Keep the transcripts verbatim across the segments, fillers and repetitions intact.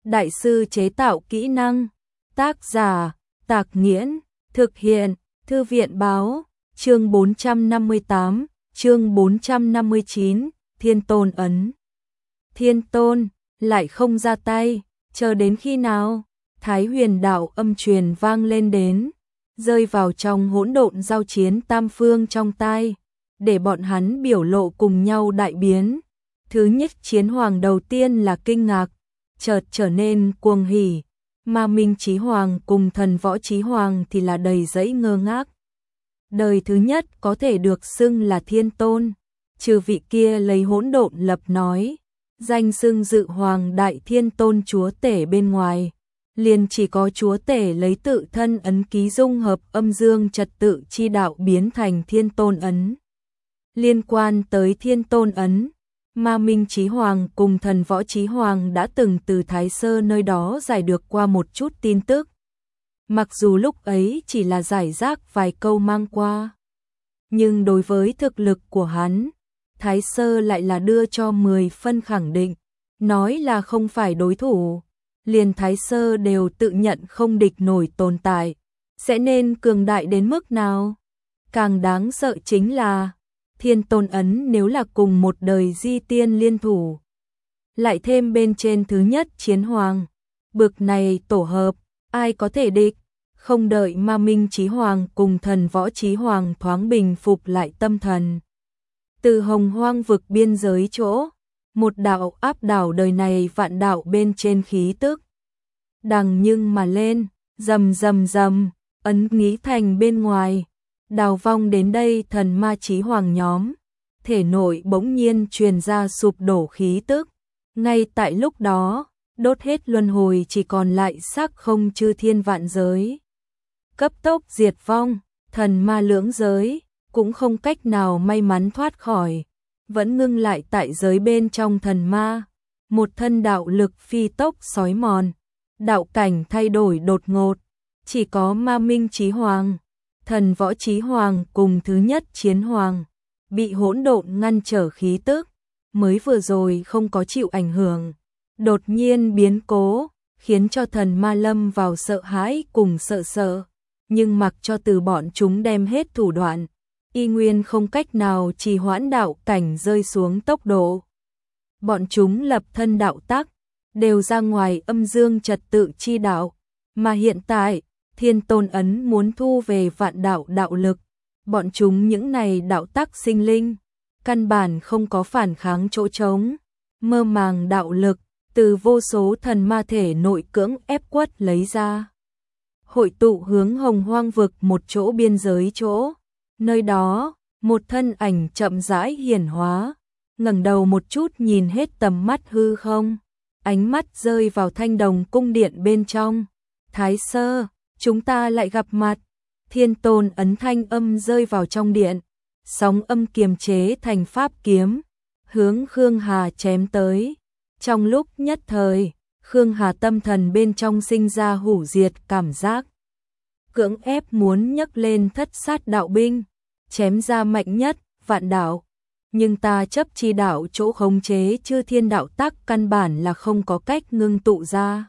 đại sư chế tạo kỹ năng. Tác giả, Tạc Nghiễn, thực hiện, Thư viện báo, chương bốn trăm năm mươi tám, chương bốn trăm năm mươi chín, Thiên Tôn ấn. Thiên Tôn, lại không ra tay, chờ đến khi nào? Thái Huyền đạo âm truyền vang lên đến, rơi vào trong hỗn độn giao chiến tam phương trong tai, để bọn hắn biểu lộ cùng nhau đại biến. Thứ nhất chiến hoàng đầu tiên là kinh ngạc, chợt trở nên cuồng hỉ, mà Minh Chí Hoàng cùng Thần Võ Chí Hoàng thì là đầy dẫy ngơ ngác. Đời thứ nhất có thể được xưng là Thiên Tôn, trừ vị kia lấy hỗn độn lập nói, danh xưng dự Hoàng Đại Thiên Tôn Chúa Tể bên ngoài, liền chỉ có Chúa Tể lấy tự thân ấn ký dung hợp âm dương trật tự chi đạo biến thành Thiên Tôn ấn. Liên quan tới Thiên Tôn ấn, mà Minh Chí Hoàng cùng Thần Võ Chí Hoàng đã từng từ Thái Sơ nơi đó giải được qua một chút tin tức. Mặc dù lúc ấy chỉ là giải rác vài câu mang qua, nhưng đối với thực lực của hắn, Thái Sơ lại là đưa cho mười phân khẳng định, nói là không phải đối thủ, liền Thái Sơ đều tự nhận không địch nổi tồn tại, sẽ nên cường đại đến mức nào? Càng đáng sợ chính là Thiên Tôn ấn nếu là cùng một đời di tiên liên thủ, lại thêm bên trên thứ nhất chiến hoàng, bực này tổ hợp, ai có thể địch? Không đợi mà Minh Chí Hoàng cùng Thần Võ Chí Hoàng thoáng bình phục lại tâm thần, từ Hồng Hoang vực biên giới chỗ, một đạo áp đảo đời này vạn đạo bên trên khí tức, đằng nhưng mà lên, rầm rầm rầm, ấn nghĩ thành bên ngoài, đào vong đến đây thần ma Chí Hoàng nhóm, thể nội bỗng nhiên truyền ra sụp đổ khí tức, ngay tại lúc đó, đốt hết luân hồi chỉ còn lại xác không chư thiên vạn giới. Cấp tốc diệt vong, thần ma lưỡng giới, cũng không cách nào may mắn thoát khỏi, vẫn ngưng lại tại giới bên trong thần ma, một thân đạo lực phi tốc sói mòn, đạo cảnh thay đổi đột ngột, chỉ có ma Minh Chí Hoàng, Thần Võ Chí Hoàng cùng thứ nhất chiến hoàng, bị hỗn độn ngăn trở khí tức, mới vừa rồi không có chịu ảnh hưởng, đột nhiên biến cố, khiến cho thần ma lâm vào sợ hãi cùng sợ sợ, nhưng mặc cho từ bọn chúng đem hết thủ đoạn, y nguyên không cách nào trì hoãn đạo cảnh rơi xuống tốc độ. Bọn chúng lập thân đạo tắc, đều ra ngoài âm dương trật tự chi đạo, mà hiện tại, Thiên Tôn ấn muốn thu về vạn đạo đạo lực, bọn chúng những này đạo tắc sinh linh, căn bản không có phản kháng chỗ trống, mơ màng đạo lực, từ vô số thần ma thể nội cưỡng ép quất lấy ra. Hội tụ hướng Hồng Hoang vực một chỗ biên giới chỗ, nơi đó, một thân ảnh chậm rãi hiển hóa, ngẩng đầu một chút nhìn hết tầm mắt hư không, ánh mắt rơi vào Thanh Đồng cung điện bên trong. Thái Sơ, chúng ta lại gặp mặt. Thiên Tôn ấn thanh âm rơi vào trong điện, sóng âm kiềm chế thành pháp kiếm, hướng Khương Hà chém tới. Trong lúc nhất thời, Khương Hà tâm thần bên trong sinh ra hủy diệt cảm giác, cưỡng ép muốn nhấc lên thất sát đạo binh, chém ra mạnh nhất vạn đạo, nhưng ta chấp chi đạo chỗ khống chế chư thiên đạo tắc căn bản là không có cách ngưng tụ ra.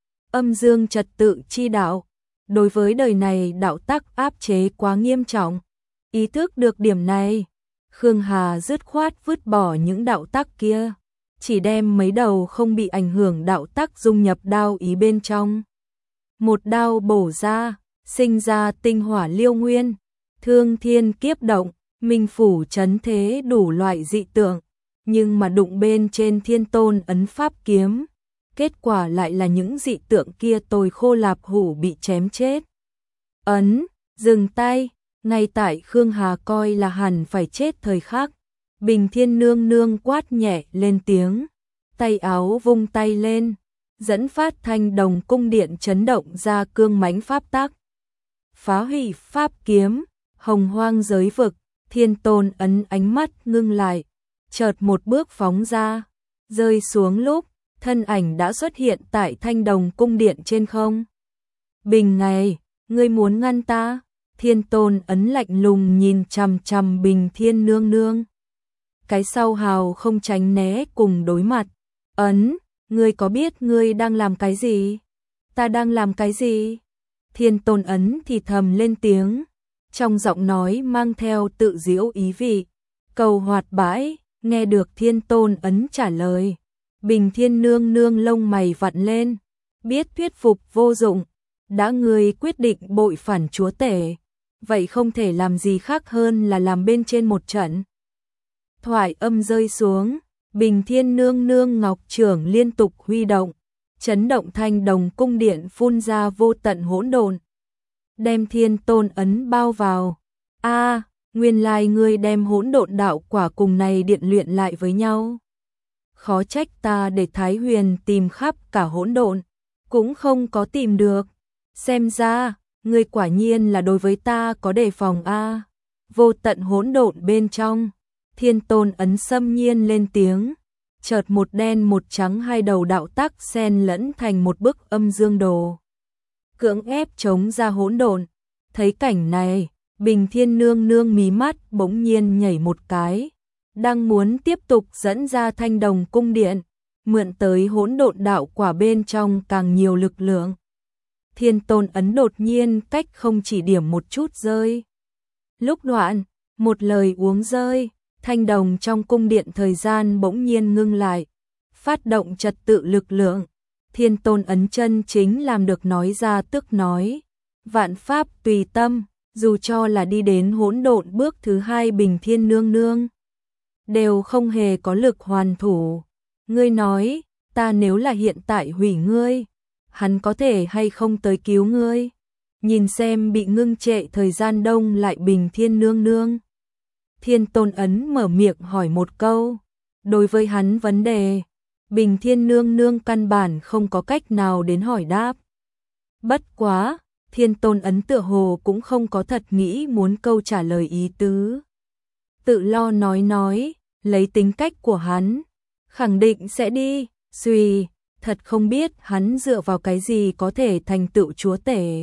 Âm dương trật tự chi đạo, đối với đời này đạo tắc áp chế quá nghiêm trọng. Ý thức được điểm này, Khương Hà dứt khoát vứt bỏ những đạo tắc kia, chỉ đem mấy đầu không bị ảnh hưởng đạo tắc dung nhập đao ý bên trong. Một đao bổ ra, sinh ra tinh hỏa liêu nguyên, thương thiên kiếp động, minh phủ chấn thế đủ loại dị tượng, nhưng mà đụng bên trên Thiên Tôn ấn pháp kiếm, kết quả lại là những dị tượng kia tồi khô lạp hủ bị chém chết. Ấn, dừng tay, ngay tại Khương Hà coi là hẳn phải chết thời khắc, Bình Thiên nương nương quát nhẹ lên tiếng, tay áo vung tay lên, dẫn phát Thanh Đồng cung điện chấn động ra cương mãnh pháp tắc, phá hủy pháp kiếm, Hồng Hoang giới vực. Thiên Tôn ấn ánh mắt ngưng lại, chợt một bước phóng ra, rơi xuống lúc, thân ảnh đã xuất hiện tại Thanh Đồng cung điện trên không. Bình ngày, ngươi muốn ngăn ta? Thiên Tôn ấn lạnh lùng nhìn chằm chằm Bình Thiên nương nương. Cái sau hào không tránh né cùng đối mặt. Ấn, ngươi có biết ngươi đang làm cái gì? Ta đang làm cái gì? Thiên Tôn Ấn thì thầm lên tiếng, trong giọng nói mang theo tự giễu ý vị. Cầu hoạt bãi, nghe được Thiên Tôn Ấn trả lời. Bình Thiên nương nương lông mày vặn lên, biết thuyết phục vô dụng, đã ngươi quyết định bội phản chúa tể, vậy không thể làm gì khác hơn là làm bên trên một trận. Thoại âm rơi xuống, Bình Thiên nương nương ngọc trưởng liên tục huy động, chấn động thanh đồng cung điện phun ra vô tận hỗn độn, đem Thiên Tôn Ấn bao vào. A, à, nguyên lai ngươi đem hỗn độn đạo quả cùng này điện luyện lại với nhau. Khó trách ta để Thái Huyền tìm khắp cả hỗn độn, cũng không có tìm được. Xem ra, ngươi quả nhiên là đối với ta có đề phòng a. À. Vô tận hỗn độn bên trong, Thiên Tôn Ấn xâm nhiên lên tiếng, chợt một đen một trắng hai đầu đạo tắc xen lẫn thành một bức âm dương đồ, cưỡng ép chống ra hỗn độn. Thấy cảnh này, Bình Thiên nương nương mí mắt bỗng nhiên nhảy một cái, đang muốn tiếp tục dẫn ra thanh đồng cung điện, mượn tới hỗn độn đạo quả bên trong càng nhiều lực lượng. Thiên Tôn Ấn đột nhiên cách không chỉ điểm một chút rơi. Lúc đoạn, một lời uống rơi, thanh đồng trong cung điện thời gian bỗng nhiên ngưng lại, phát động trật tự lực lượng. Thiên Tôn Ấn chân chính làm được nói ra tức nói, vạn pháp tùy tâm, dù cho là đi đến hỗn độn bước thứ hai Bình Thiên nương nương, đều không hề có lực hoàn thủ. Ngươi nói, ta nếu là hiện tại hủy ngươi, hắn có thể hay không tới cứu ngươi? Nhìn xem bị ngưng trệ thời gian đông lại Bình Thiên nương nương. Thiên Tôn Ấn mở miệng hỏi một câu, đối với hắn vấn đề, Bình Thiên nương nương căn bản không có cách nào đến hỏi đáp. Bất quá, Thiên Tôn Ấn tựa hồ cũng không có thật nghĩ muốn câu trả lời ý tứ. Tự lo nói nói, lấy tính cách của hắn, khẳng định sẽ đi, suy, thật không biết hắn dựa vào cái gì có thể thành tựu chúa tể.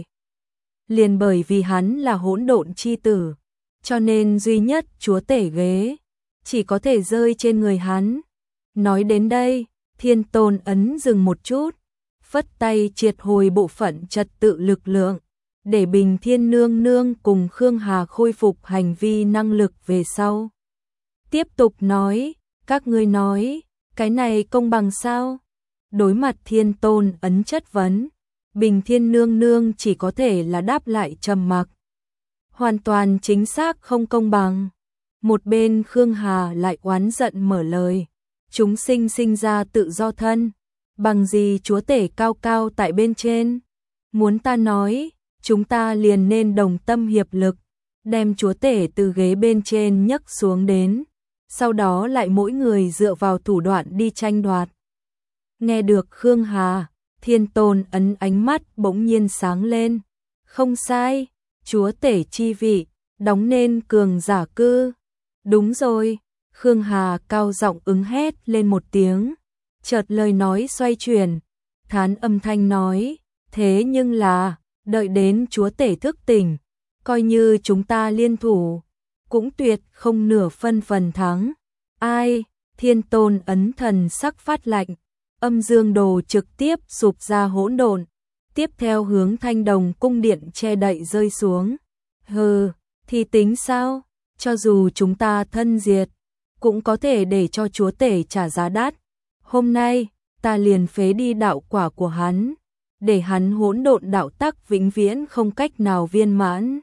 Liền bởi vì hắn là hỗn độn chi tử, cho nên duy nhất chúa tể ghế chỉ có thể rơi trên người hắn. Nói đến đây, Thiên Tôn Ấn dừng một chút, phất tay triệt hồi bộ phận trật tự lực lượng, để Bình Thiên nương nương cùng Khương Hà khôi phục hành vi năng lực về sau. Tiếp tục nói, các ngươi nói, cái này công bằng sao? Đối mặt Thiên Tôn Ấn chất vấn, Bình Thiên nương nương chỉ có thể là đáp lại trầm mặc. Hoàn toàn chính xác không công bằng. Một bên Khương Hà lại oán giận mở lời, chúng sinh sinh ra tự do thân, bằng gì chúa tể cao cao tại bên trên? Muốn ta nói, chúng ta liền nên đồng tâm hiệp lực, đem chúa tể từ ghế bên trên nhấc xuống đến, sau đó lại mỗi người dựa vào thủ đoạn đi tranh đoạt. Nghe được Khương Hà, Thiên Tôn Ấn ánh mắt bỗng nhiên sáng lên. Không sai, chúa tể chi vị, đóng nên cường giả cư. Đúng rồi, Khương Hà cao giọng ứng hét lên một tiếng, chợt lời nói xoay chuyển, thán âm thanh nói, thế nhưng là, đợi đến chúa tể thức tỉnh, coi như chúng ta liên thủ, cũng tuyệt không nửa phân phần thắng. Ai? Thiên Tôn Ấn thần sắc phát lạnh, âm dương đồ trực tiếp sụp ra hỗn độn, tiếp theo hướng thanh đồng cung điện che đậy rơi xuống. Hừ, thì tính sao? Cho dù chúng ta thân diệt, cũng có thể để cho chúa tể trả giá đắt. Hôm nay, ta liền phế đi đạo quả của hắn, để hắn hỗn độn đạo tắc vĩnh viễn không cách nào viên mãn.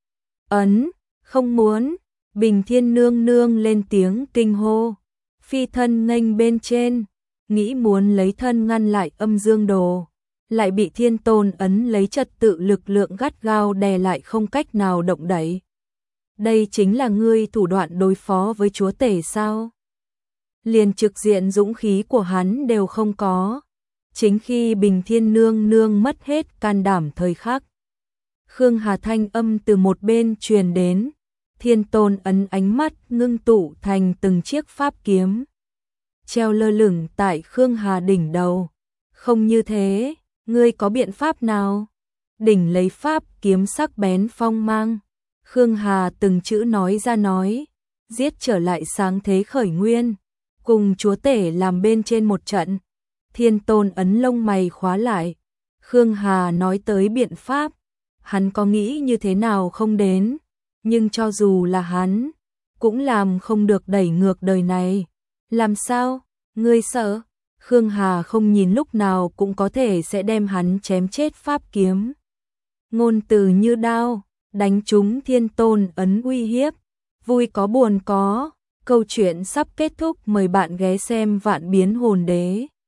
Ấn, không muốn. Bình Thiên nương nương lên tiếng kinh hô, phi thân nghênh bên trên, nghĩ muốn lấy thân ngăn lại âm dương đồ, lại bị Thiên Tôn Ấn lấy trật tự lực lượng gắt gao đè lại không cách nào động đậy. Đây chính là ngươi thủ đoạn đối phó với chúa tể sao? Liền trực diện dũng khí của hắn đều không có. Chính khi Bình Thiên nương nương mất hết can đảm thời khắc, Khương Hà thanh âm từ một bên truyền đến, Thiên Tôn Ấn ánh mắt ngưng tụ thành từng chiếc pháp kiếm, treo lơ lửng tại Khương Hà đỉnh đầu. Không như thế, ngươi có biện pháp nào? Đỉnh lấy pháp kiếm sắc bén phong mang, Khương Hà từng chữ nói ra nói, giết trở lại sáng thế khởi nguyên, cùng chúa tể làm bên trên một trận. Thiên Tôn ấn lông mày khóa lại. Khương Hà nói tới biện pháp, hắn có nghĩ như thế nào không đến, nhưng cho dù là hắn, cũng làm không được đẩy ngược đời này. Làm sao? Ngươi sợ? Khương Hà không nhìn lúc nào cũng có thể sẽ đem hắn chém chết pháp kiếm. Ngôn từ như đao, đánh trúng Thiên Tôn ấn uy hiếp. Vui có buồn có, câu chuyện sắp kết thúc, mời bạn ghé xem Vạn Biến Hồn Đế.